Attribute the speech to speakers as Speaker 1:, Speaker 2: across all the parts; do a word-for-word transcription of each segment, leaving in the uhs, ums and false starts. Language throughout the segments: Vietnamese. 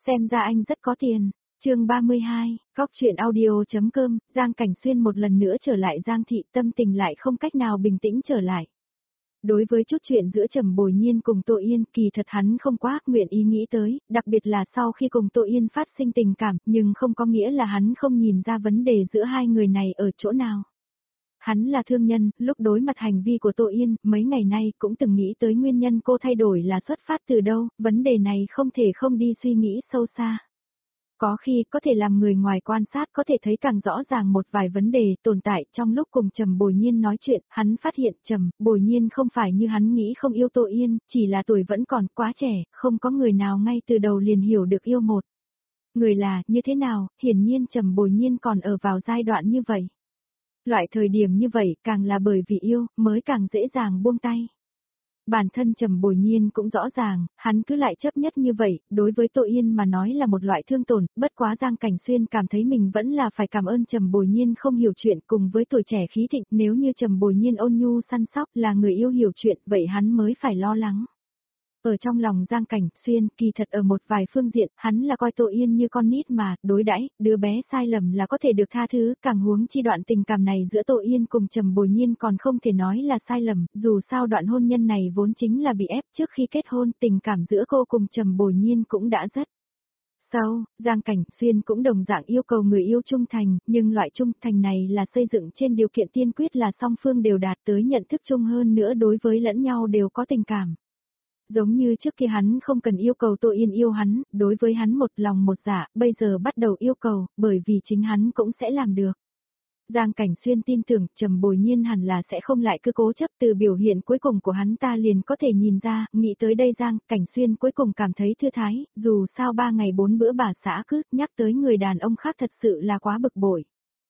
Speaker 1: xem ra anh rất có tiền. Chương ba mươi hai, Góc truyện audio.com, Giang Cảnh Xuyên một lần nữa trở lại Giang thị, tâm tình lại không cách nào bình tĩnh trở lại. Đối với chút chuyện giữa Trầm Bồi Nhiên cùng Tô Yên, kỳ thật hắn không quá nguyện ý nghĩ tới, đặc biệt là sau khi cùng Tô Yên phát sinh tình cảm, nhưng không có nghĩa là hắn không nhìn ra vấn đề giữa hai người này ở chỗ nào. Hắn là thương nhân, lúc đối mặt hành vi của Tô Yên, mấy ngày nay cũng từng nghĩ tới nguyên nhân cô thay đổi là xuất phát từ đâu, vấn đề này không thể không đi suy nghĩ sâu xa. Có khi có thể làm người ngoài quan sát có thể thấy càng rõ ràng một vài vấn đề tồn tại trong lúc cùng Trầm Bồi Nhiên nói chuyện, hắn phát hiện Trầm Bồi Nhiên không phải như hắn nghĩ không yêu Tô Yên, chỉ là tuổi vẫn còn quá trẻ, không có người nào ngay từ đầu liền hiểu được yêu một người là như thế nào, hiển nhiên Trầm Bồi Nhiên còn ở vào giai đoạn như vậy. Loại thời điểm như vậy càng là bởi vì yêu, mới càng dễ dàng buông tay. Bản thân Trầm Bồi Nhiên cũng rõ ràng, hắn cứ lại chấp nhất như vậy, đối với Tô Yên mà nói là một loại thương tổn, bất quá Giang Cảnh Xuyên cảm thấy mình vẫn là phải cảm ơn Trầm Bồi Nhiên không hiểu chuyện cùng với tuổi trẻ khí thịnh, nếu như Trầm Bồi Nhiên ôn nhu săn sóc là người yêu hiểu chuyện, vậy hắn mới phải lo lắng. Ở trong lòng Giang Cảnh Xuyên, kỳ thật ở một vài phương diện, hắn là coi Tô Yên như con nít mà, đối đãi, đứa bé sai lầm là có thể được tha thứ, càng huống chi đoạn tình cảm này giữa Tô Yên cùng Trầm Bồi Nhiên còn không thể nói là sai lầm, dù sao đoạn hôn nhân này vốn chính là bị ép trước khi kết hôn, tình cảm giữa cô cùng Trầm Bồi Nhiên cũng đã rất sâu. Giang Cảnh Xuyên cũng đồng dạng yêu cầu người yêu trung thành, nhưng loại trung thành này là xây dựng trên điều kiện tiên quyết là song phương đều đạt tới nhận thức chung hơn nữa đối với lẫn nhau đều có tình cảm. Giống như trước kia hắn không cần yêu cầu Tô Yên yêu hắn, đối với hắn một lòng một dạ, bây giờ bắt đầu yêu cầu, bởi vì chính hắn cũng sẽ làm được. Giang Cảnh Xuyên tin tưởng Trầm Bồi Nhiên hẳn là sẽ không lại cứ cố chấp, từ biểu hiện cuối cùng của hắn ta liền có thể nhìn ra, nghĩ tới đây Giang Cảnh Xuyên cuối cùng cảm thấy thư thái, dù sao ba ngày bốn bữa bà xã cứ nhắc tới người đàn ông khác thật sự là quá bực bội.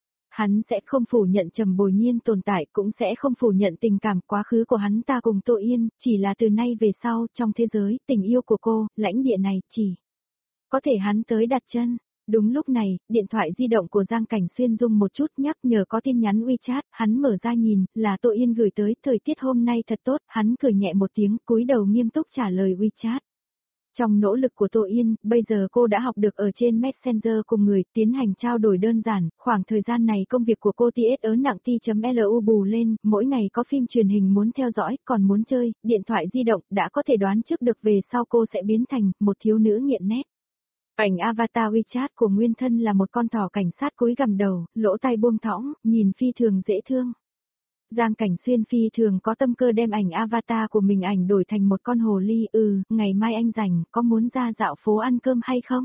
Speaker 1: Hắn sẽ không phủ nhận Trầm Bồi Nhiên tồn tại, cũng sẽ không phủ nhận tình cảm quá khứ của hắn ta cùng Tô Yên, chỉ là từ nay về sau, trong thế giới, tình yêu của cô, lãnh địa này, chỉ có thể hắn tới đặt chân. Đúng lúc này, điện thoại di động của Giang Cảnh Xuyên rung một chút nhắc nhở có tin nhắn WeChat, hắn mở ra nhìn, là Tô Yên gửi tới, thời tiết hôm nay thật tốt, hắn cười nhẹ một tiếng, cúi đầu nghiêm túc trả lời WeChat. Trong nỗ lực của Tô Yên, bây giờ cô đã học được ở trên Messenger cùng người tiến hành trao đổi đơn giản, khoảng thời gian này công việc của cô tê ét ớn nặng T.lu bù lên, mỗi ngày có phim truyền hình muốn theo dõi, còn muốn chơi, điện thoại di động đã có thể đoán trước được về sau cô sẽ biến thành một thiếu nữ nghiện nét. Ảnh avatar WeChat của nguyên thân là một con thỏ cảnh sát cúi gằm đầu, lỗ tai buông thõng, nhìn phi thường dễ thương. Giang Cảnh Xuyên phi thường có tâm cơ đem ảnh avatar của mình ảnh đổi thành một con hồ ly, ừ, ngày mai anh rảnh, có muốn ra dạo phố ăn cơm hay không?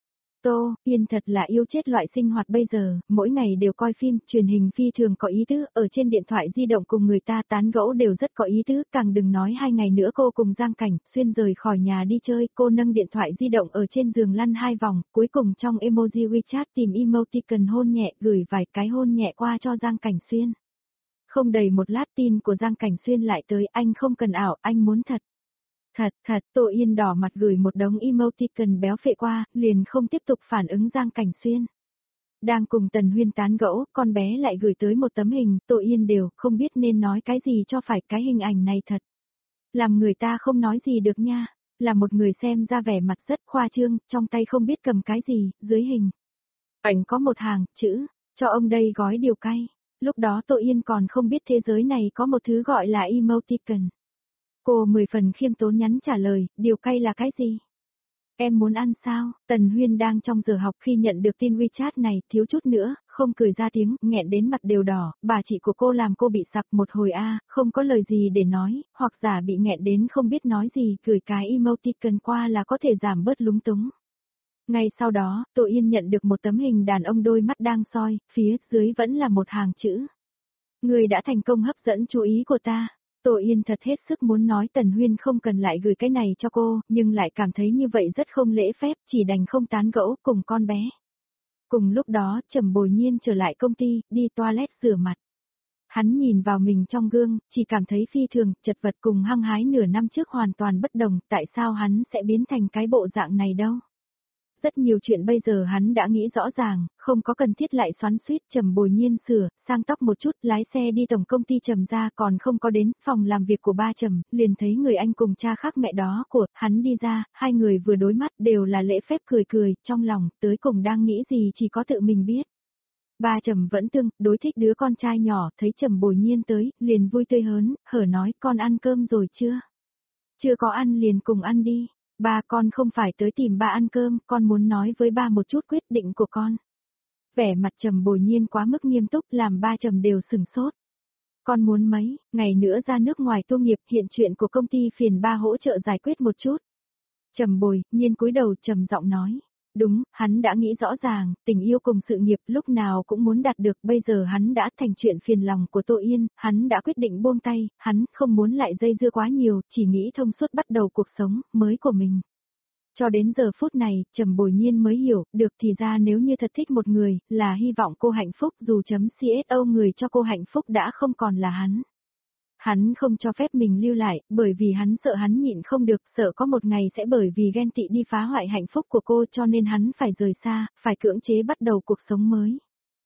Speaker 1: Tô Yên thật là yêu chết loại sinh hoạt bây giờ, mỗi ngày đều coi phim, truyền hình phi thường có ý tứ, ở trên điện thoại di động cùng người ta tán gẫu đều rất có ý tứ, càng đừng nói hai ngày nữa cô cùng Giang Cảnh Xuyên rời khỏi nhà đi chơi, cô nâng điện thoại di động ở trên giường lăn hai vòng, cuối cùng trong emoji WeChat tìm emoticon hôn nhẹ, gửi vài cái hôn nhẹ qua cho Giang Cảnh Xuyên. Không đầy một lát tin của Giang Cảnh Xuyên lại tới, anh không cần ảo, anh muốn thật. Thật, thật, Tô Yên đỏ mặt gửi một đống emoticon béo phệ qua, liền không tiếp tục phản ứng Giang Cảnh Xuyên. Đang cùng Tần Huyên tán gẫu, con bé lại gửi tới một tấm hình, Tô Yên đều không biết nên nói cái gì cho phải, cái hình ảnh này thật. Làm người ta không nói gì được nha, là một người xem ra vẻ mặt rất khoa trương, trong tay không biết cầm cái gì, dưới hình. Ảnh có một hàng, chữ, cho ông đây gói điều cay. Lúc đó Tô Yên còn không biết thế giới này có một thứ gọi là emoticon. Cô mười phần khiêm tốn nhắn trả lời, điều cay là cái gì? Em muốn ăn sao? Tần Huyên đang trong giờ học khi nhận được tin WeChat này, thiếu chút nữa, không cười ra tiếng, nghẹn đến mặt đều đỏ, bà chị của cô làm cô bị sặc một hồi a, không có lời gì để nói, hoặc giả bị nghẹn đến không biết nói gì, gửi cái emoticon qua là có thể giảm bớt lúng túng. Ngay sau đó, Tô Yên nhận được một tấm hình đàn ông đôi mắt đang soi, phía dưới vẫn là một hàng chữ. Người đã thành công hấp dẫn chú ý của ta. Tô Yên thật hết sức muốn nói Tần Huyên không cần lại gửi cái này cho cô, nhưng lại cảm thấy như vậy rất không lễ phép, chỉ đành không tán gẫu cùng con bé. Cùng lúc đó, Trầm Bồi Nhiên trở lại công ty, đi toilet rửa mặt. Hắn nhìn vào mình trong gương, chỉ cảm thấy phi thường, chật vật cùng hăng hái nửa năm trước hoàn toàn bất đồng, tại sao hắn sẽ biến thành cái bộ dạng này đâu. Rất nhiều chuyện bây giờ hắn đã nghĩ rõ ràng, không có cần thiết lại xoắn xuýt. Trầm Bồi Nhiên sửa, sang tóc một chút, lái xe đi tổng công ty Trầm ra, còn không có đến phòng làm việc của ba Trầm, liền thấy người anh cùng cha khác mẹ đó của hắn đi ra, hai người vừa đối mắt đều là lễ phép cười cười, trong lòng tới cùng đang nghĩ gì chỉ có tự mình biết. Ba Trầm vẫn tương đối thích đứa con trai nhỏ, thấy Trầm Bồi Nhiên tới, liền vui tươi hớn hở nói, con ăn cơm rồi chưa? Chưa có ăn liền cùng ăn đi. Ba, con không phải tới tìm ba ăn cơm, con muốn nói với ba một chút quyết định của con. Vẻ mặt Trầm Bồi Nhiên quá mức nghiêm túc làm ba Trầm đều sừng sốt. Con muốn mấy ngày nữa ra nước ngoài tu nghiệp, hiện chuyện của công ty phiền ba hỗ trợ giải quyết một chút. Trầm Bồi Nhiên cúi đầu trầm giọng nói. Đúng, hắn đã nghĩ rõ ràng, tình yêu cùng sự nghiệp lúc nào cũng muốn đạt được, bây giờ hắn đã thành chuyện phiền lòng của Tô Yên, hắn đã quyết định buông tay, hắn không muốn lại dây dưa quá nhiều, chỉ nghĩ thông suốt bắt đầu cuộc sống mới của mình. Cho đến giờ phút này, Trầm Bồi Nhiên mới hiểu, được thì ra nếu như thật thích một người, là hy vọng cô hạnh phúc, dù chấm xô người cho cô hạnh phúc đã không còn là hắn. Hắn không cho phép mình lưu lại, bởi vì hắn sợ hắn nhịn không được, sợ có một ngày sẽ bởi vì ghen tị đi phá hoại hạnh phúc của cô, cho nên hắn phải rời xa, phải cưỡng chế bắt đầu cuộc sống mới.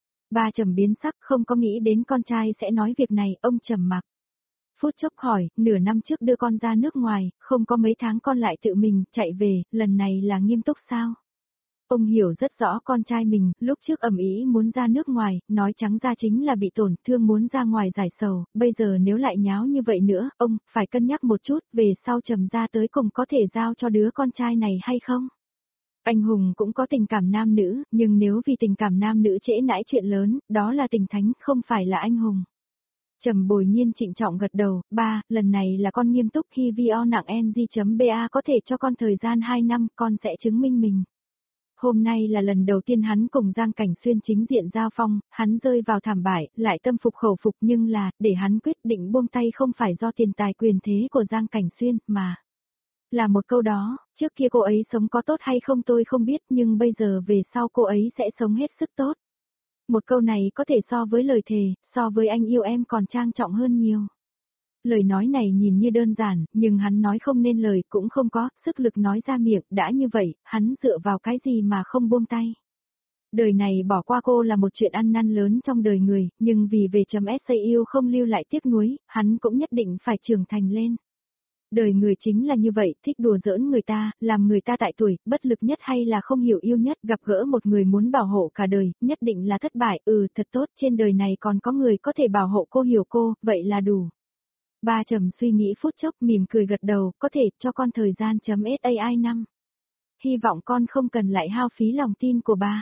Speaker 1: Ba Trầm biến sắc, không có nghĩ đến con trai sẽ nói việc này, ông trầm mặc. Phút chốc hỏi, nửa năm trước đưa con ra nước ngoài, không có mấy tháng con lại tự mình chạy về, lần này là nghiêm túc sao? Ông hiểu rất rõ con trai mình, lúc trước ầm ĩ muốn ra nước ngoài, nói trắng ra chính là bị tổn thương muốn ra ngoài giải sầu, bây giờ nếu lại nháo như vậy nữa, ông phải cân nhắc một chút, về sau Trầm ra tới cùng có thể giao cho đứa con trai này hay không? Anh hùng cũng có tình cảm nam nữ, nhưng nếu vì tình cảm nam nữ trễ nãi chuyện lớn, đó là tình thánh, không phải là anh hùng. Trầm Bồi Nhiên trịnh trọng gật đầu, ba, lần này là con nghiêm túc, khi video nặng en giê.ba có thể cho con thời gian hai năm, con sẽ chứng minh mình. Hôm nay là lần đầu tiên hắn cùng Giang Cảnh Xuyên chính diện giao phong, hắn rơi vào thảm bại, lại tâm phục khẩu phục nhưng là, để hắn quyết định buông tay không phải do tiền tài quyền thế của Giang Cảnh Xuyên, mà là một câu đó, trước kia cô ấy sống có tốt hay không tôi không biết nhưng bây giờ về sau cô ấy sẽ sống hết sức tốt. Một câu này có thể so với lời thề, so với anh yêu em còn trang trọng hơn nhiều. Lời nói này nhìn như đơn giản, nhưng hắn nói không nên lời cũng không có, sức lực nói ra miệng, đã như vậy, hắn dựa vào cái gì mà không buông tay. Đời này bỏ qua cô là một chuyện ăn năn lớn trong đời người, nhưng vì về chấm yêu không lưu lại tiếc nuối, hắn cũng nhất định phải trưởng thành lên. Đời người chính là như vậy, thích đùa giỡn người ta, làm người ta tại tuổi, bất lực nhất hay là không hiểu yêu nhất, gặp gỡ một người muốn bảo hộ cả đời, nhất định là thất bại, ừ thật tốt, trên đời này còn có người có thể bảo hộ cô hiểu cô, vậy là đủ. Ba Trầm suy nghĩ phút chốc mỉm cười gật đầu, có thể cho con thời gian chấm sai năm. Hy vọng con không cần lại hao phí lòng tin của ba.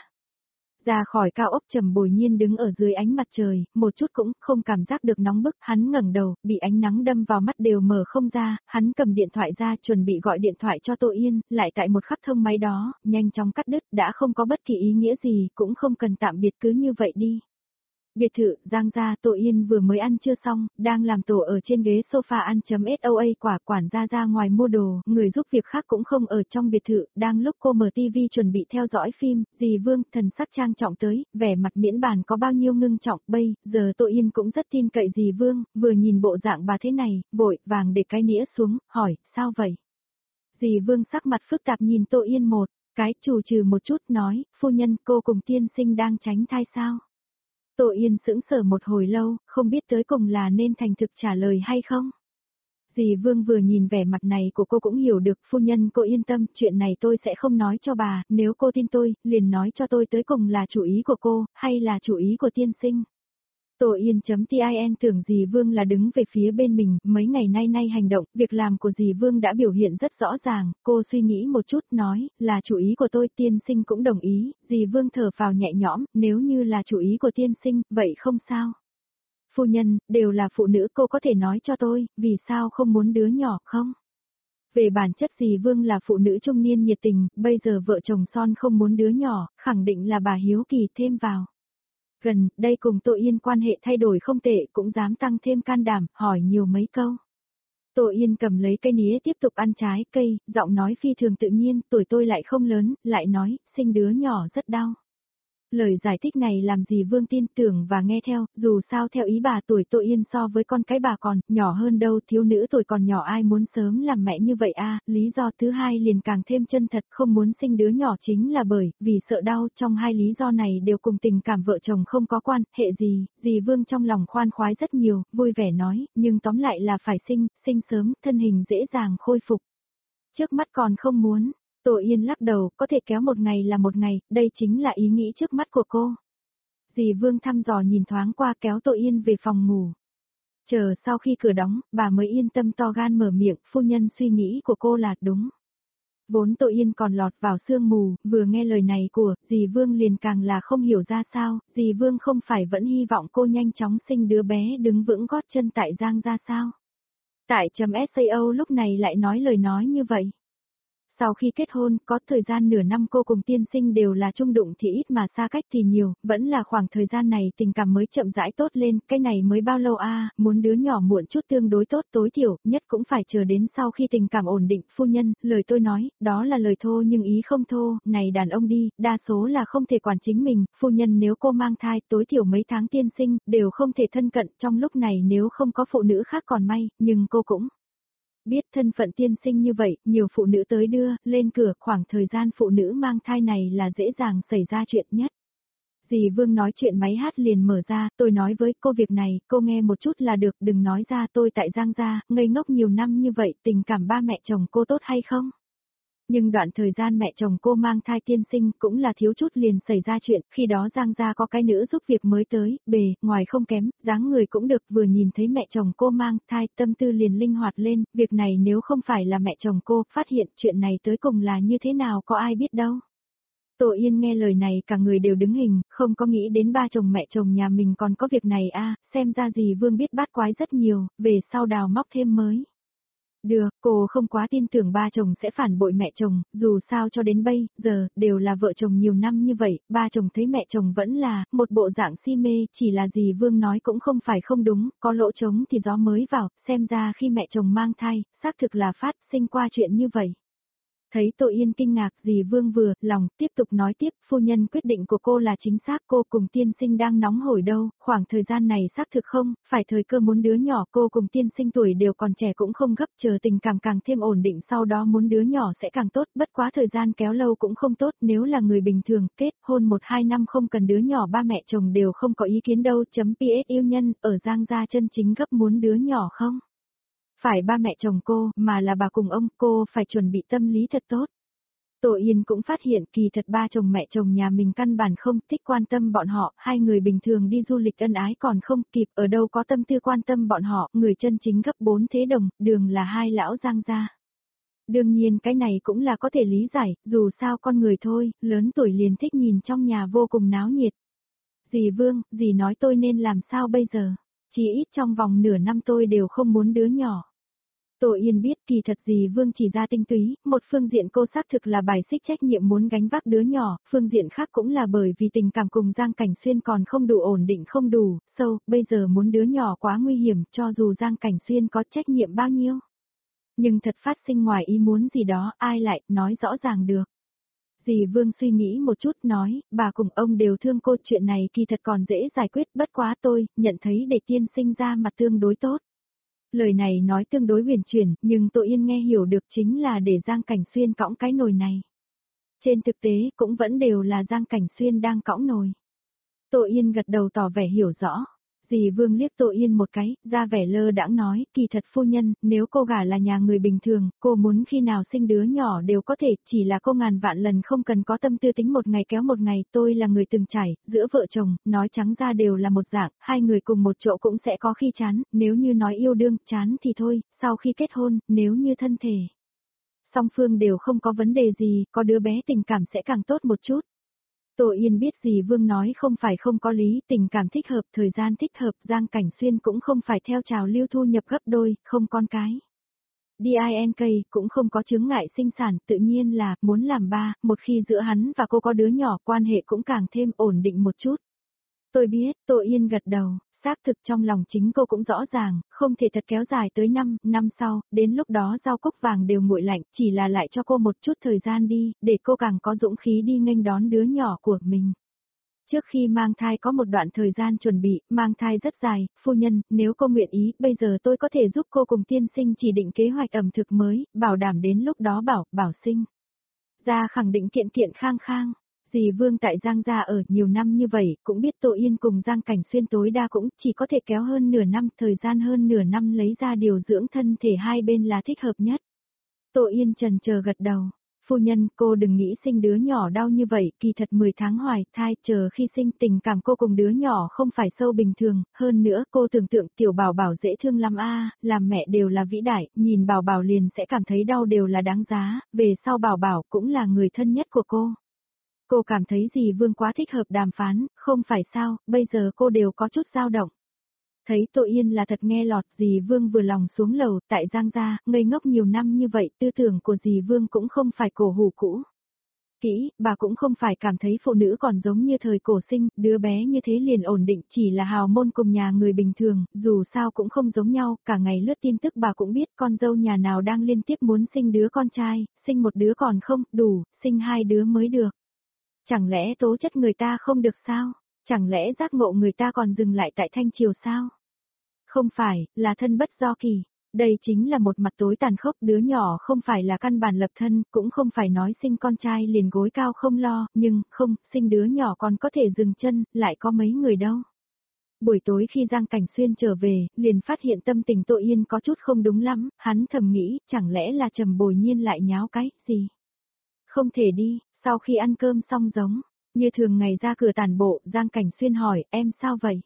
Speaker 1: Ra khỏi cao ốc Trầm Bồi Nhiên đứng ở dưới ánh mặt trời, một chút cũng không cảm giác được nóng bức, hắn ngẩng đầu, bị ánh nắng đâm vào mắt đều mở không ra, hắn cầm điện thoại ra chuẩn bị gọi điện thoại cho Tô Yên, lại tại một khắc thông máy đó, nhanh chóng cắt đứt, đã không có bất kỳ ý nghĩa gì, cũng không cần tạm biệt cứ như vậy đi. Biệt thự, Giang gia, Tô Yên vừa mới ăn chưa xong, đang làm tổ ở trên ghế sofa ăn chấm soa quả quản gia ra ngoài mua đồ, người giúp việc khác cũng không ở trong biệt thự, đang lúc cô mở tivi chuẩn bị theo dõi phim, dì Vương, thần sắc trang trọng tới, vẻ mặt miễn bàn có bao nhiêu ngưng trọng, bây giờ Tô Yên cũng rất tin cậy dì Vương, vừa nhìn bộ dạng bà thế này, vội, vàng để cái nĩa xuống, hỏi, sao vậy? Dì Vương sắc mặt phức tạp nhìn Tô Yên một cái, trù trừ một chút, nói, phu nhân, cô cùng tiên sinh đang tránh thai sao? Tô Yên sững sờ một hồi lâu, không biết tới cùng là nên thành thực trả lời hay không. Dì Vương vừa nhìn vẻ mặt này của cô cũng hiểu được, phu nhân cô yên tâm, chuyện này tôi sẽ không nói cho bà, nếu cô tin tôi, liền nói cho tôi tới cùng là chủ ý của cô, hay là chủ ý của tiên sinh. Tô Yên.tin tưởng dì Vương là đứng về phía bên mình, mấy ngày nay nay hành động, việc làm của dì Vương đã biểu hiện rất rõ ràng, cô suy nghĩ một chút nói, là chủ ý của tôi, tiên sinh cũng đồng ý, dì Vương thở phào nhẹ nhõm, nếu như là chủ ý của tiên sinh, vậy không sao. Phu nhân, đều là phụ nữ cô có thể nói cho tôi, vì sao không muốn đứa nhỏ không? Về bản chất dì Vương là phụ nữ trung niên nhiệt tình, bây giờ vợ chồng son không muốn đứa nhỏ, khẳng định là bà hiếu kỳ thêm vào. Gần, đây cùng Tô Yên quan hệ thay đổi không tệ cũng dám tăng thêm can đảm, hỏi nhiều mấy câu. Tô Yên cầm lấy cây nía tiếp tục ăn trái cây, giọng nói phi thường tự nhiên, tuổi tôi lại không lớn, lại nói, sinh đứa nhỏ rất đau. Lời giải thích này làm dì Vương tin tưởng và nghe theo, dù sao theo ý bà tuổi Tô Yên so với con cái bà còn nhỏ hơn đâu, thiếu nữ tuổi còn nhỏ ai muốn sớm làm mẹ như vậy a. Lý do thứ hai liền càng thêm chân thật, không muốn sinh đứa nhỏ chính là bởi vì sợ đau. Trong hai lý do này đều cùng tình cảm vợ chồng không có quan hệ gì. Dì Vương trong lòng khoan khoái rất nhiều, vui vẻ nói, nhưng tóm lại là phải sinh, sinh sớm, thân hình dễ dàng khôi phục. Trước mắt còn không muốn. Tô Yên lắc đầu, có thể kéo một ngày là một ngày, đây chính là ý nghĩ trước mắt của cô. Dì Vương thăm dò nhìn thoáng qua kéo Tô Yên về phòng ngủ. Chờ sau khi cửa đóng, bà mới yên tâm to gan mở miệng, phu nhân suy nghĩ của cô là đúng. Vốn Tô Yên còn lọt vào sương mù, vừa nghe lời này của dì Vương liền càng là không hiểu ra sao, dì Vương không phải vẫn hy vọng cô nhanh chóng sinh đứa bé đứng vững gót chân tại Giang gia sao. Tại chấm sao lúc này lại nói lời nói như vậy. Sau khi kết hôn, có thời gian nửa năm cô cùng tiên sinh đều là chung đụng thì ít mà xa cách thì nhiều, vẫn là khoảng thời gian này tình cảm mới chậm rãi tốt lên, cái này mới bao lâu a, à, muốn đứa nhỏ muộn chút tương đối tốt tối thiểu, nhất cũng phải chờ đến sau khi tình cảm ổn định, phu nhân, lời tôi nói, đó là lời thô nhưng ý không thô, này đàn ông đi, đa số là không thể quản chính mình, phu nhân nếu cô mang thai, tối thiểu mấy tháng tiên sinh, đều không thể thân cận, trong lúc này nếu không có phụ nữ khác còn may, nhưng cô cũng biết thân phận tiên sinh như vậy, nhiều phụ nữ tới đưa, lên cửa, khoảng thời gian phụ nữ mang thai này là dễ dàng xảy ra chuyện nhất. Dì Vương nói chuyện máy hát liền mở ra, tôi nói với cô việc này, cô nghe một chút là được, đừng nói ra tôi tại Giang gia, ngây ngốc nhiều năm như vậy, tình cảm ba mẹ chồng cô tốt hay không? Nhưng đoạn thời gian mẹ chồng cô mang thai tiên sinh cũng là thiếu chút liền xảy ra chuyện, khi đó Giang gia có cái nữ giúp việc mới tới, bề, ngoài không kém, dáng người cũng được, vừa nhìn thấy mẹ chồng cô mang thai, tâm tư liền linh hoạt lên, việc này nếu không phải là mẹ chồng cô, phát hiện chuyện này tới cùng là như thế nào có ai biết đâu. Tô Yên nghe lời này cả người đều đứng hình, không có nghĩ đến ba chồng mẹ chồng nhà mình còn có việc này a, xem ra dì Vương biết bát quái rất nhiều, về sau đào móc thêm mới. Được, cô không quá tin tưởng ba chồng sẽ phản bội mẹ chồng, dù sao cho đến bây giờ, đều là vợ chồng nhiều năm như vậy, ba chồng thấy mẹ chồng vẫn là, một bộ dạng si mê, chỉ là dì Vương nói cũng không phải không đúng, có lỗ trống thì gió mới vào, xem ra khi mẹ chồng mang thai, xác thực là phát sinh qua chuyện như vậy. Thấy Tô Yên kinh ngạc, dì Vương vừa lòng tiếp tục nói tiếp, phu nhân quyết định của cô là chính xác, cô cùng tiên sinh đang nóng hổi đâu, khoảng thời gian này xác thực không, phải thời cơ muốn đứa nhỏ, cô cùng tiên sinh tuổi đều còn trẻ cũng không gấp, chờ tình cảm càng thêm ổn định sau đó muốn đứa nhỏ sẽ càng tốt, bất quá thời gian kéo lâu cũng không tốt, nếu là người bình thường, kết hôn một hai năm không cần đứa nhỏ ba mẹ chồng đều không có ý kiến đâu, chấm ps yêu nhân, ở Giang gia chân chính gấp muốn đứa nhỏ không? Phải ba mẹ chồng cô, mà là bà cùng ông, cô phải chuẩn bị tâm lý thật tốt. Tô Yên cũng phát hiện kỳ thật ba chồng mẹ chồng nhà mình căn bản không thích quan tâm bọn họ, hai người bình thường đi du lịch ân ái còn không kịp, ở đâu có tâm tư quan tâm bọn họ, người chân chính gấp bốn thế đồng, đường là hai lão Giang gia. Đương nhiên cái này cũng là có thể lý giải, dù sao con người thôi, lớn tuổi liền thích nhìn trong nhà vô cùng náo nhiệt. Dì Vương, dì nói tôi nên làm sao bây giờ? Chỉ ít trong vòng nửa năm tôi đều không muốn đứa nhỏ. Tô Yên biết kỳ thật dì Vương chỉ ra tinh túy, một phương diện cô xác thực là bài xích trách nhiệm muốn gánh vác đứa nhỏ, phương diện khác cũng là bởi vì tình cảm cùng Giang Cảnh Xuyên còn không đủ ổn định không đủ, sâu, so, bây giờ muốn đứa nhỏ quá nguy hiểm cho dù Giang Cảnh Xuyên có trách nhiệm bao nhiêu. Nhưng thật phát sinh ngoài ý muốn gì đó ai lại nói rõ ràng được. Dì Vương suy nghĩ một chút nói, bà cùng ông đều thương cô, chuyện này kỳ thật còn dễ giải quyết, bất quá tôi, nhận thấy để tiên sinh ra mặt tương đối tốt. Lời này nói tương đối huyền chuyển, nhưng Tô Yên nghe hiểu được chính là để Giang Cảnh Xuyên cõng cái nồi này. Trên thực tế cũng vẫn đều là Giang Cảnh Xuyên đang cõng nồi. Tô Yên gật đầu tỏ vẻ hiểu rõ. Dì Vương liếc Tô Yên một cái, ra vẻ lơ đãng nói, kỳ thật phu nhân, nếu cô gả là nhà người bình thường, cô muốn khi nào sinh đứa nhỏ đều có thể, chỉ là cô ngàn vạn lần không cần có tâm tư tính một ngày kéo một ngày, tôi là người từng trải, giữa vợ chồng, nói trắng ra đều là một dạng, hai người cùng một chỗ cũng sẽ có khi chán, nếu như nói yêu đương, chán thì thôi, sau khi kết hôn, nếu như thân thể song phương đều không có vấn đề gì, có đứa bé tình cảm sẽ càng tốt một chút. Tô Yên biết dì Vương nói không phải không có lý, tình cảm thích hợp, thời gian thích hợp, Giang Cảnh Xuyên cũng không phải theo trào lưu thu nhập gấp đôi, không con cái. đê i en ca cũng không có chướng ngại sinh sản, tự nhiên là, muốn làm ba, một khi giữa hắn và cô có đứa nhỏ quan hệ cũng càng thêm ổn định một chút. Tôi biết, Tô Yên gật đầu. Xác thực trong lòng chính cô cũng rõ ràng, không thể thật kéo dài tới năm, năm sau, đến lúc đó rau cúc vàng đều nguội lạnh, chỉ là lại cho cô một chút thời gian đi, để cô càng có dũng khí đi nghênh đón đứa nhỏ của mình. Trước khi mang thai có một đoạn thời gian chuẩn bị, mang thai rất dài, phu nhân, nếu cô nguyện ý, bây giờ tôi có thể giúp cô cùng tiên sinh chỉ định kế hoạch ẩm thực mới, bảo đảm đến lúc đó bảo, bảo sinh. Gia khẳng định kiện kiện khang khang. Dì Vương tại Giang gia ở nhiều năm như vậy, cũng biết Tô Yên cùng Giang Cảnh Xuyên tối đa cũng chỉ có thể kéo hơn nửa năm, thời gian hơn nửa năm lấy ra điều dưỡng thân thể hai bên là thích hợp nhất. Tô Yên trần chờ gật đầu. Phu nhân, cô đừng nghĩ sinh đứa nhỏ đau như vậy, kỳ thật mười tháng hoài thai, chờ khi sinh tình cảm cô cùng đứa nhỏ không phải sâu bình thường, hơn nữa cô tưởng tượng tiểu bảo bảo dễ thương lắm a, làm mẹ đều là vĩ đại, nhìn bảo bảo liền sẽ cảm thấy đau đều là đáng giá, về sau bảo bảo cũng là người thân nhất của cô. Cô cảm thấy dì Vương quá thích hợp đàm phán, không phải sao, bây giờ cô đều có chút dao động. Thấy Tô Yên là thật nghe lọt, dì Vương vừa lòng xuống lầu, tại Giang gia, ngây ngốc nhiều năm như vậy, tư tưởng của dì Vương cũng không phải cổ hủ cũ. Kỹ, bà cũng không phải cảm thấy phụ nữ còn giống như thời cổ sinh, đứa bé như thế liền ổn định, chỉ là hào môn cùng nhà người bình thường, dù sao cũng không giống nhau, cả ngày lướt tin tức bà cũng biết con dâu nhà nào đang liên tiếp muốn sinh đứa con trai, sinh một đứa còn không, đủ, sinh hai đứa mới được. Chẳng lẽ tố chất người ta không được sao? Chẳng lẽ giác ngộ người ta còn dừng lại tại Thanh Triều sao? Không phải, là thân bất do kỳ. Đây chính là một mặt tối tàn khốc, đứa nhỏ không phải là căn bản lập thân, cũng không phải nói sinh con trai liền gối cao không lo, nhưng, không, sinh đứa nhỏ còn có thể dừng chân, lại có mấy người đâu. Buổi tối khi Giang Cảnh Xuyên trở về, liền phát hiện tâm tình Tô Yên có chút không đúng lắm, hắn thầm nghĩ, chẳng lẽ là Trầm Bồi Nhiên lại nháo cái, gì? Không thể đi, sau khi ăn cơm xong giống, như thường ngày ra cửa tản bộ, Giang Cảnh Xuyên hỏi, em sao vậy?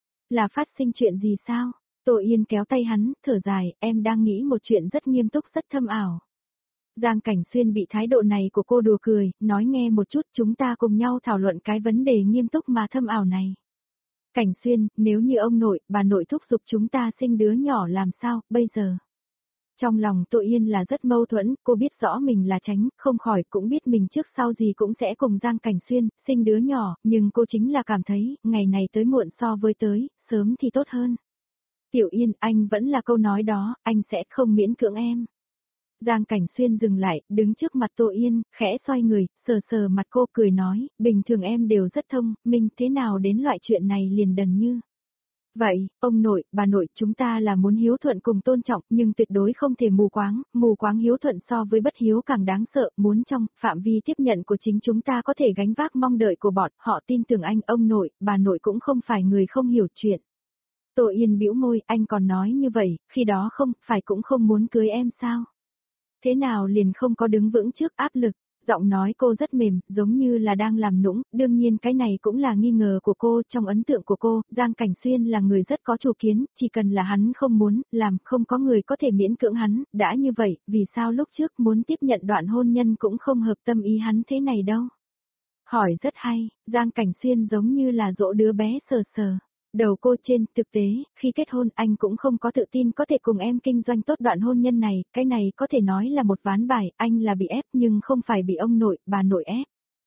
Speaker 1: Là phát sinh chuyện gì sao? Tô Yên kéo tay hắn, thở dài, em đang nghĩ một chuyện rất nghiêm túc rất thâm ảo. Giang Cảnh Xuyên bị thái độ này của cô đùa cười, nói nghe một chút chúng ta cùng nhau thảo luận cái vấn đề nghiêm túc mà thâm ảo này. Cảnh Xuyên, nếu như ông nội, bà nội thúc giục chúng ta sinh đứa nhỏ làm sao, bây giờ? Trong lòng Tô Yên là rất mâu thuẫn, cô biết rõ mình là tránh, không khỏi cũng biết mình trước sau gì cũng sẽ cùng Giang Cảnh Xuyên, sinh đứa nhỏ, nhưng cô chính là cảm thấy, ngày này tới muộn so với tới, sớm thì tốt hơn. Tiểu Yên, anh vẫn là câu nói đó, anh sẽ không miễn cưỡng em. Giang Cảnh Xuyên dừng lại, đứng trước mặt Tô Yên, khẽ xoay người, sờ sờ mặt cô cười nói, bình thường em đều rất thông, minh thế nào đến loại chuyện này liền đần như. Vậy, ông nội, bà nội, chúng ta là muốn hiếu thuận cùng tôn trọng, nhưng tuyệt đối không thể mù quáng, mù quáng hiếu thuận so với bất hiếu càng đáng sợ, muốn trong phạm vi tiếp nhận của chính chúng ta có thể gánh vác mong đợi của bọn, họ tin tưởng anh, ông nội, bà nội cũng không phải người không hiểu chuyện. Tô Yên bĩu môi, anh còn nói như vậy, khi đó không, phải cũng không muốn cưới em sao? Thế nào liền không có đứng vững trước áp lực? Giọng nói cô rất mềm, giống như là đang làm nũng, đương nhiên cái này cũng là nghi ngờ của cô, trong ấn tượng của cô, Giang Cảnh Xuyên là người rất có chủ kiến, chỉ cần là hắn không muốn, làm, không có người có thể miễn cưỡng hắn, đã như vậy, vì sao lúc trước muốn tiếp nhận đoạn hôn nhân cũng không hợp tâm ý hắn thế này đâu. Hỏi rất hay, Giang Cảnh Xuyên giống như là dỗ đứa bé sờ sờ. Đầu cô trên, thực tế, khi kết hôn anh cũng không có tự tin có thể cùng em kinh doanh tốt đoạn hôn nhân này, cái này có thể nói là một ván bài, anh là bị ép nhưng không phải bị ông nội, bà nội ép.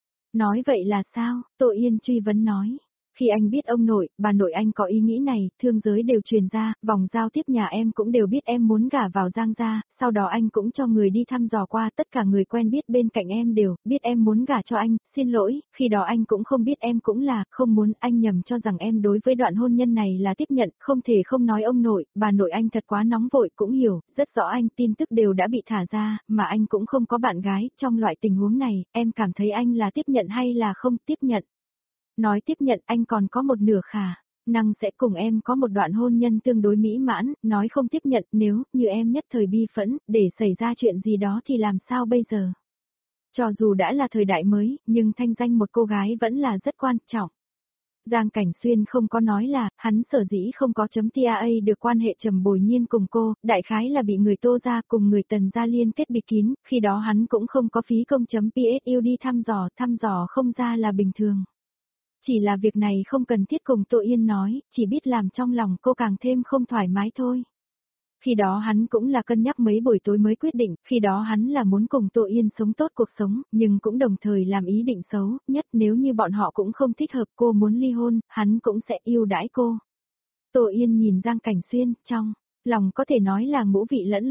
Speaker 1: Nói vậy là sao? Tô Yên truy vấn nói. Khi anh biết ông nội, bà nội anh có ý nghĩ này, thương giới đều truyền ra, vòng giao tiếp nhà em cũng đều biết em muốn gả vào Giang gia, sau đó anh cũng cho người đi thăm dò qua, tất cả người quen biết bên cạnh em đều, biết em muốn gả cho anh, xin lỗi, khi đó anh cũng không biết em cũng là, không muốn, anh nhầm cho rằng em đối với đoạn hôn nhân này là tiếp nhận, không thể không nói ông nội, bà nội anh thật quá nóng vội, cũng hiểu, rất rõ anh, tin tức đều đã bị thả ra, mà anh cũng không có bạn gái, trong loại tình huống này, em cảm thấy anh là tiếp nhận hay là không tiếp nhận. Nói tiếp nhận anh còn có một nửa khả năng sẽ cùng em có một đoạn hôn nhân tương đối mỹ mãn, nói không tiếp nhận nếu như em nhất thời bi phẫn, để xảy ra chuyện gì đó thì làm sao bây giờ? Cho dù đã là thời đại mới, nhưng thanh danh một cô gái vẫn là rất quan trọng. Giang Cảnh Xuyên không có nói là, hắn sở dĩ không có chấm tê a a được quan hệ Trầm Bồi Nhiên cùng cô, đại khái là bị người Tô gia cùng người Tần gia liên kết bịt kín, khi đó hắn cũng không có phí công chấm pê ét u đi thăm dò, thăm dò không ra là bình thường. Chỉ là việc này không cần thiết cùng Tô Yên nói, chỉ biết làm trong lòng cô càng thêm không thoải mái thôi. Khi đó hắn cũng là cân nhắc mấy buổi tối mới quyết định, khi đó hắn là muốn cùng Tô Yên sống tốt cuộc sống, nhưng cũng đồng thời làm ý định xấu, nhất nếu như bọn họ cũng không thích hợp cô muốn ly hôn, hắn cũng sẽ yêu đãi cô. Tô Yên nhìn Giang Cảnh Xuyên, trong lòng có thể nói là ngũ vị lẫn lộn.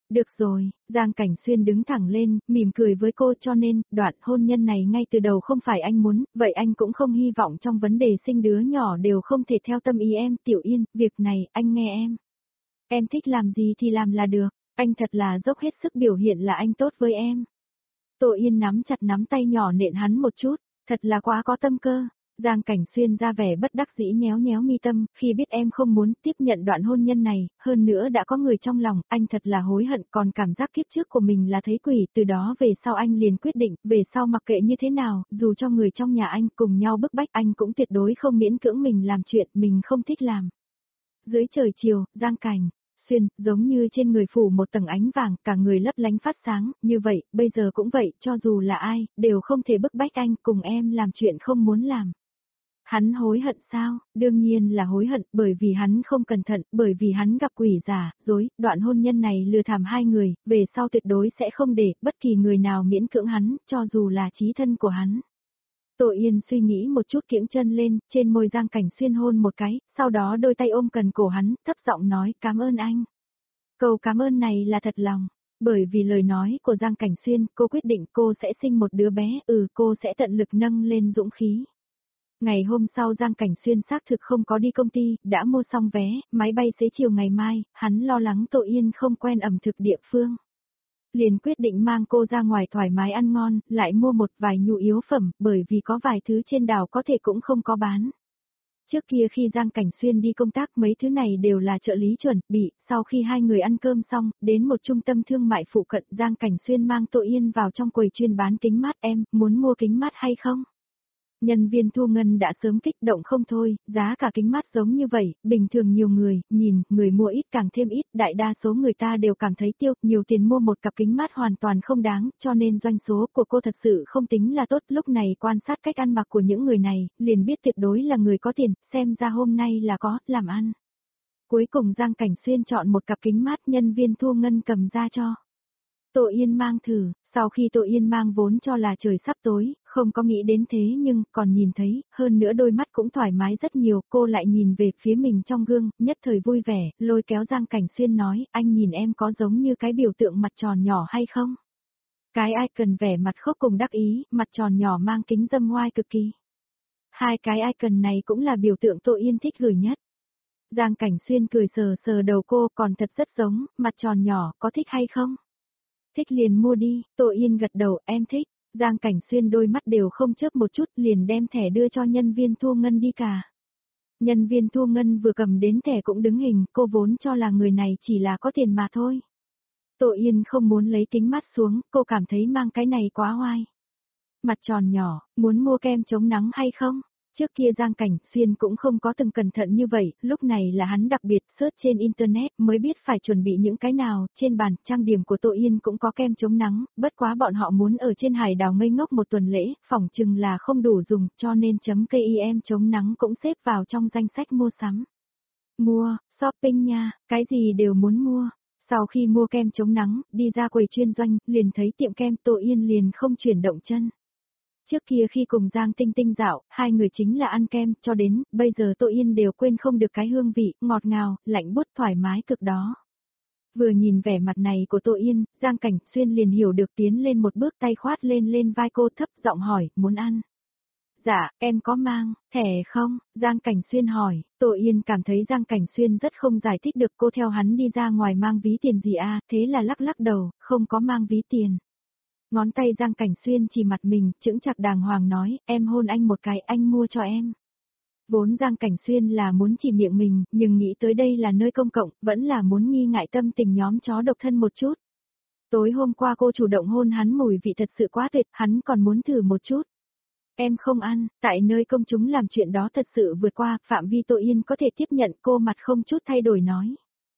Speaker 1: Được rồi, Giang Cảnh Xuyên đứng thẳng lên, mỉm cười với cô cho nên, đoạn hôn nhân này ngay từ đầu không phải anh muốn, vậy anh cũng không hy vọng trong vấn đề sinh đứa nhỏ đều không thể theo tâm ý em, Tiểu Yên, việc này, anh nghe em. Em thích làm gì thì làm là được, anh thật là dốc hết sức biểu hiện là anh tốt với em. Tô Yên nắm chặt nắm tay nhỏ nện hắn một chút, thật là quá có tâm cơ. Giang Cảnh Xuyên ra vẻ bất đắc dĩ nhéo nhéo mi tâm, khi biết em không muốn tiếp nhận đoạn hôn nhân này, hơn nữa đã có người trong lòng, anh thật là hối hận, còn cảm giác kiếp trước của mình là thấy quỷ, từ đó về sau anh liền quyết định, về sau mặc kệ như thế nào, dù cho người trong nhà anh cùng nhau bức bách anh cũng tuyệt đối không miễn cưỡng mình làm chuyện mình không thích làm. Dưới trời chiều, Giang Cảnh Xuyên, giống như trên người phủ một tầng ánh vàng, cả người lấp lánh phát sáng, như vậy, bây giờ cũng vậy, cho dù là ai, đều không thể bức bách anh cùng em làm chuyện không muốn làm. Hắn hối hận sao? Đương nhiên là hối hận, bởi vì hắn không cẩn thận, bởi vì hắn gặp quỷ giả, dối, đoạn hôn nhân này lừa thảm hai người, về sau tuyệt đối sẽ không để bất kỳ người nào miễn cưỡng hắn, cho dù là chí thân của hắn. Tô Yên suy nghĩ một chút kiễng chân lên, trên môi Giang Cảnh Xuyên hôn một cái, sau đó đôi tay ôm cần cổ hắn, thấp giọng nói cảm ơn anh. Câu cảm ơn này là thật lòng, bởi vì lời nói của Giang Cảnh Xuyên, cô quyết định cô sẽ sinh một đứa bé, ừ cô sẽ tận lực nâng lên dũng khí. Ngày hôm sau Giang Cảnh Xuyên xác thực không có đi công ty, đã mua xong vé, máy bay xế chiều ngày mai, hắn lo lắng Tô Yên không quen ẩm thực địa phương. Liền quyết định mang cô ra ngoài thoải mái ăn ngon, lại mua một vài nhu yếu phẩm, bởi vì có vài thứ trên đảo có thể cũng không có bán. Trước kia khi Giang Cảnh Xuyên đi công tác mấy thứ này đều là trợ lý chuẩn bị, sau khi hai người ăn cơm xong, đến một trung tâm thương mại phụ cận Giang Cảnh Xuyên mang Tô Yên vào trong quầy chuyên bán kính mát em, muốn mua kính mát hay không? Nhân viên thu ngân đã sớm kích động không thôi, giá cả kính mát giống như vậy, bình thường nhiều người, nhìn, người mua ít càng thêm ít, đại đa số người ta đều cảm thấy tiêu, nhiều tiền mua một cặp kính mát hoàn toàn không đáng, cho nên doanh số của cô thật sự không tính là tốt, lúc này quan sát cách ăn mặc của những người này, liền biết tuyệt đối là người có tiền, xem ra hôm nay là có, làm ăn. Cuối cùng Giang Cảnh Xuyên chọn một cặp kính mát nhân viên thu ngân cầm ra cho. Tô Yên mang thử, sau khi Tô Yên mang vốn cho là trời sắp tối, không có nghĩ đến thế nhưng còn nhìn thấy, hơn nữa đôi mắt cũng thoải mái rất nhiều, cô lại nhìn về phía mình trong gương, nhất thời vui vẻ, lôi kéo Giang Cảnh Xuyên nói, anh nhìn em có giống như cái biểu tượng mặt tròn nhỏ hay không? Cái icon vẻ mặt khóc cùng đắc ý, mặt tròn nhỏ mang kính dâm ngoai cực kỳ. Hai cái icon này cũng là biểu tượng Tô Yên thích gửi nhất. Giang Cảnh Xuyên cười sờ sờ đầu cô còn thật rất giống, mặt tròn nhỏ, có thích hay không? Thích liền mua đi, Tô Yên gật đầu, em thích. Giang Cảnh Xuyên đôi mắt đều không chớp một chút liền đem thẻ đưa cho nhân viên thu ngân đi cả. Nhân viên thu ngân vừa cầm đến thẻ cũng đứng hình, cô vốn cho là người này chỉ là có tiền mà thôi. Tô Yên không muốn lấy kính mắt xuống, cô cảm thấy mang cái này quá oai. Mặt tròn nhỏ, muốn mua kem chống nắng hay không? Trước kia Giang Cảnh Xuyên cũng không có từng cẩn thận như vậy, lúc này là hắn đặc biệt search trên internet mới biết phải chuẩn bị những cái nào, trên bàn trang điểm của Tô Yên cũng có kem chống nắng, bất quá bọn họ muốn ở trên hải đảo ngây ngốc một tuần lễ, phỏng chừng là không đủ dùng, cho nên chấm kim chống nắng cũng xếp vào trong danh sách mua sắm. Mua, shopping nha, cái gì đều muốn mua. Sau khi mua kem chống nắng, đi ra quầy chuyên doanh, liền thấy tiệm kem Tô Yên liền không chuyển động chân. Trước kia khi cùng Giang Tinh Tinh dạo, hai người chính là ăn kem, cho đến, bây giờ Tô Yên đều quên không được cái hương vị, ngọt ngào, lạnh bút thoải mái cực đó. Vừa nhìn vẻ mặt này của Tô Yên, Giang Cảnh Xuyên liền hiểu được tiến lên một bước tay khoát lên lên vai cô thấp giọng hỏi, muốn ăn. Dạ, em có mang, thẻ không? Giang Cảnh Xuyên hỏi, Tô Yên cảm thấy Giang Cảnh Xuyên rất không giải thích được cô theo hắn đi ra ngoài mang ví tiền gì à, thế là lắc lắc đầu, không có mang ví tiền. Ngón tay Giang Cảnh Xuyên chỉ mặt mình, chững chạc đàng hoàng nói, em hôn anh một cái, anh mua cho em. Vốn Giang Cảnh Xuyên là muốn chỉ miệng mình, nhưng nghĩ tới đây là nơi công cộng, vẫn là muốn nghi ngại tâm tình nhóm chó độc thân một chút. Tối hôm qua cô chủ động hôn hắn mùi vị thật sự quá tuyệt, hắn còn muốn thử một chút. Em không ăn, tại nơi công chúng làm chuyện đó thật sự vượt qua, phạm vi Tô Yên có thể tiếp nhận, cô mặt không chút thay đổi nói.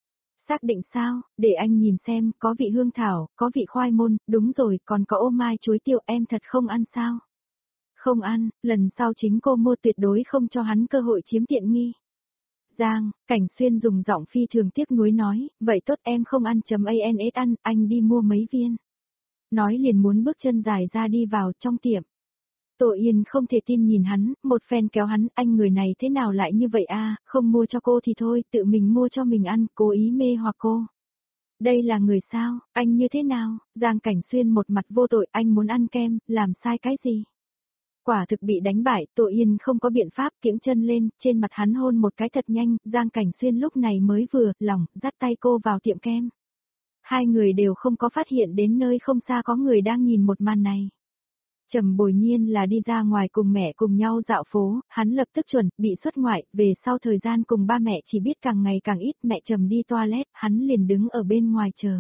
Speaker 1: Xác định sao, để anh nhìn xem, có vị hương thảo, có vị khoai môn, đúng rồi, còn có ô mai chuối tiêu, em thật không ăn sao? Không ăn, lần sau chính cô mua tuyệt đối không cho hắn cơ hội chiếm tiện nghi. Giang, Cảnh Xuyên dùng giọng phi thường tiếc nuối nói, vậy tốt em không ăn chấm ans ăn, anh đi mua mấy viên. Nói liền muốn bước chân dài ra đi vào trong tiệm. Tô Yên không thể tin nhìn hắn, một phen kéo hắn, anh người này thế nào lại như vậy a, không mua cho cô thì thôi, tự mình mua cho mình ăn, cố ý mê hoặc cô. Đây là người sao, anh như thế nào? Giang Cảnh Xuyên một mặt vô tội, anh muốn ăn kem, làm sai cái gì? Quả thực bị đánh bại, Tô Yên không có biện pháp, kiễng chân lên, trên mặt hắn hôn một cái thật nhanh, Giang Cảnh Xuyên lúc này mới vừa, lòng, dắt tay cô vào tiệm kem. Hai người đều không có phát hiện đến nơi không xa có người đang nhìn một màn này. Trầm Bồi Nhiên là đi ra ngoài cùng mẹ cùng nhau dạo phố, hắn lập tức chuẩn, bị xuất ngoại, về sau thời gian cùng ba mẹ chỉ biết càng ngày càng ít, mẹ Trầm đi toilet, hắn liền đứng ở bên ngoài chờ.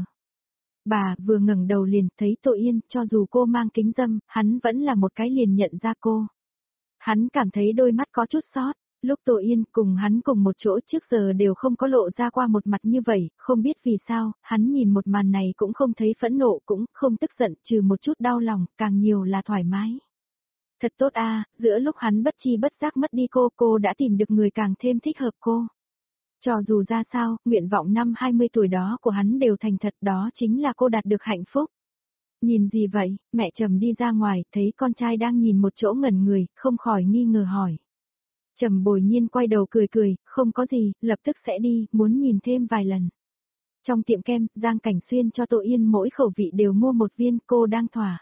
Speaker 1: Bà vừa ngẩng đầu liền thấy Tô Yên, cho dù cô mang kính dâm, hắn vẫn là một cái liền nhận ra cô. Hắn cảm thấy đôi mắt có chút sót, lúc Tô Yên cùng hắn cùng một chỗ trước giờ đều không có lộ ra qua một mặt như vậy, không biết vì sao, hắn nhìn một màn này cũng không thấy phẫn nộ, cũng không tức giận, trừ một chút đau lòng, càng nhiều là thoải mái. Thật tốt a, giữa lúc hắn bất chi bất giác mất đi cô, cô đã tìm được người càng thêm thích hợp cô. Cho dù ra sao, nguyện vọng năm hai mươi tuổi đó của hắn đều thành thật, đó chính là cô đạt được hạnh phúc. Nhìn gì vậy, mẹ Trầm đi ra ngoài, thấy con trai đang nhìn một chỗ ngẩn người, không khỏi nghi ngờ hỏi. Trầm Bồi Nhiên quay đầu cười cười, không có gì, lập tức sẽ đi, muốn nhìn thêm vài lần. Trong tiệm kem, Giang Cảnh Xuyên cho Tô Yên mỗi khẩu vị đều mua một viên, cô đang thỏa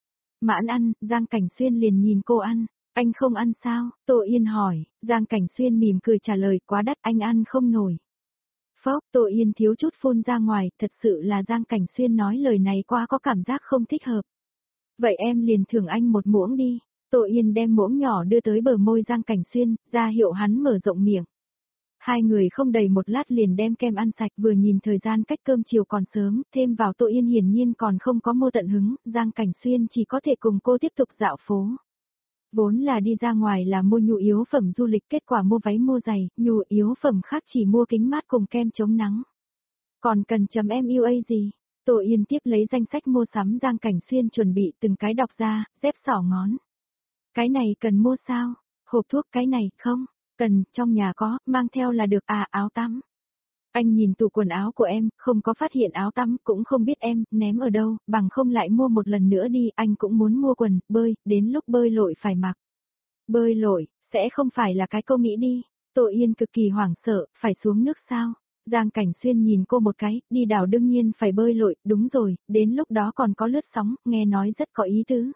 Speaker 1: mãn ăn, Giang Cảnh Xuyên liền nhìn cô ăn. Anh không ăn sao? Tô Yên hỏi, Giang Cảnh Xuyên mỉm cười trả lời, quá đắt anh ăn không nổi. Phốc, Tô Yên thiếu chút phun ra ngoài, thật sự là Giang Cảnh Xuyên nói lời này quá có cảm giác không thích hợp. Vậy em liền thưởng anh một muỗng đi. Tô Yên đem muỗng nhỏ đưa tới bờ môi Giang Cảnh Xuyên, ra hiệu hắn mở rộng miệng. Hai người không đầy một lát liền đem kem ăn sạch, vừa nhìn thời gian cách cơm chiều còn sớm, thêm vào Tô Yên hiển nhiên còn không có mua tận hứng, Giang Cảnh Xuyên chỉ có thể cùng cô tiếp tục dạo phố. Vốn là đi ra ngoài là mua nhu yếu phẩm du lịch, kết quả mua váy mua giày, nhu yếu phẩm khác chỉ mua kính mát cùng kem chống nắng. Còn cần chấm em yêu a gì? Tô Yên tiếp lấy danh sách mua sắm Giang Cảnh Xuyên chuẩn bị từng cái đọc ra, dép xỏ ngón. Cái này cần mua sao? Hộp thuốc cái này không? Cần, trong nhà có, mang theo là được à, áo tắm. Anh nhìn tủ quần áo của em, không có phát hiện áo tắm, cũng không biết em, ném ở đâu, bằng không lại mua một lần nữa đi, anh cũng muốn mua quần, bơi, đến lúc bơi lội phải mặc. Bơi lội, sẽ không phải là cái cô nghĩ đi. Tô Yên cực kỳ hoảng sợ, phải xuống nước sao? Giang Cảnh Xuyên nhìn cô một cái, đi đảo đương nhiên phải bơi lội, đúng rồi, đến lúc đó còn có lướt sóng, nghe nói rất có ý tứ.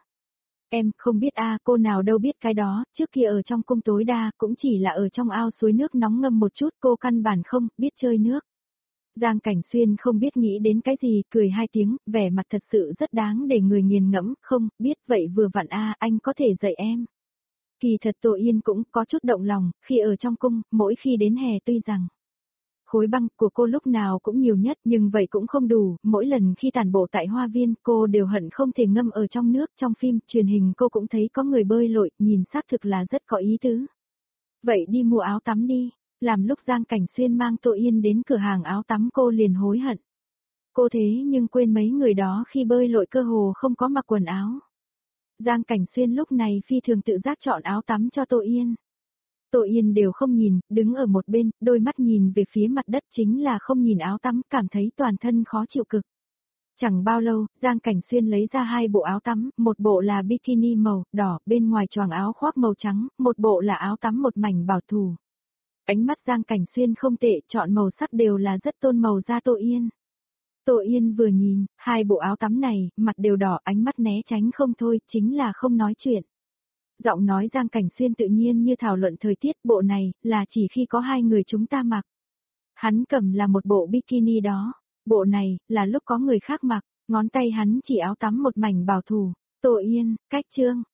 Speaker 1: Em không biết a, cô nào đâu biết cái đó, trước kia ở trong cung tối đa cũng chỉ là ở trong ao suối nước nóng ngâm một chút, cô căn bản không biết chơi nước. Giang Cảnh Xuyên không biết nghĩ đến cái gì, cười hai tiếng, vẻ mặt thật sự rất đáng để người nghiền ngẫm, không, biết vậy vừa vặn a, anh có thể dạy em. Kỳ thật Tô Yên cũng có chút động lòng, khi ở trong cung, mỗi khi đến hè tuy rằng khối băng của cô lúc nào cũng nhiều nhất nhưng vậy cũng không đủ, mỗi lần khi tản bộ tại hoa viên cô đều hận không thể ngâm ở trong nước, trong phim, truyền hình cô cũng thấy có người bơi lội, nhìn xác thực là rất có ý tứ. Vậy đi mua áo tắm đi, làm lúc Giang Cảnh Xuyên mang Tô Yên đến cửa hàng áo tắm cô liền hối hận. Cô thế nhưng quên mấy người đó khi bơi lội cơ hồ không có mặc quần áo. Giang Cảnh Xuyên lúc này phi thường tự giác chọn áo tắm cho Tô Yên. Tô Yên đều không nhìn, đứng ở một bên, đôi mắt nhìn về phía mặt đất chính là không nhìn áo tắm, cảm thấy toàn thân khó chịu cực. Chẳng bao lâu, Giang Cảnh Xuyên lấy ra hai bộ áo tắm, một bộ là bikini màu đỏ, bên ngoài choàng áo khoác màu trắng, một bộ là áo tắm một mảnh bảo thủ. Ánh mắt Giang Cảnh Xuyên không tệ, chọn màu sắc đều là rất tôn màu da Tô Yên. Tô Yên vừa nhìn, hai bộ áo tắm này, mặt đều đỏ, ánh mắt né tránh không thôi, chính là không nói chuyện. Giọng nói Giang Cảnh Xuyên tự nhiên như thảo luận thời tiết, bộ này, là chỉ khi có hai người chúng ta mặc. Hắn cầm là một bộ bikini đó, bộ này, là lúc có người khác mặc, ngón tay hắn chỉ áo tắm một mảnh bảo thủ. Tô Yên, cách chương,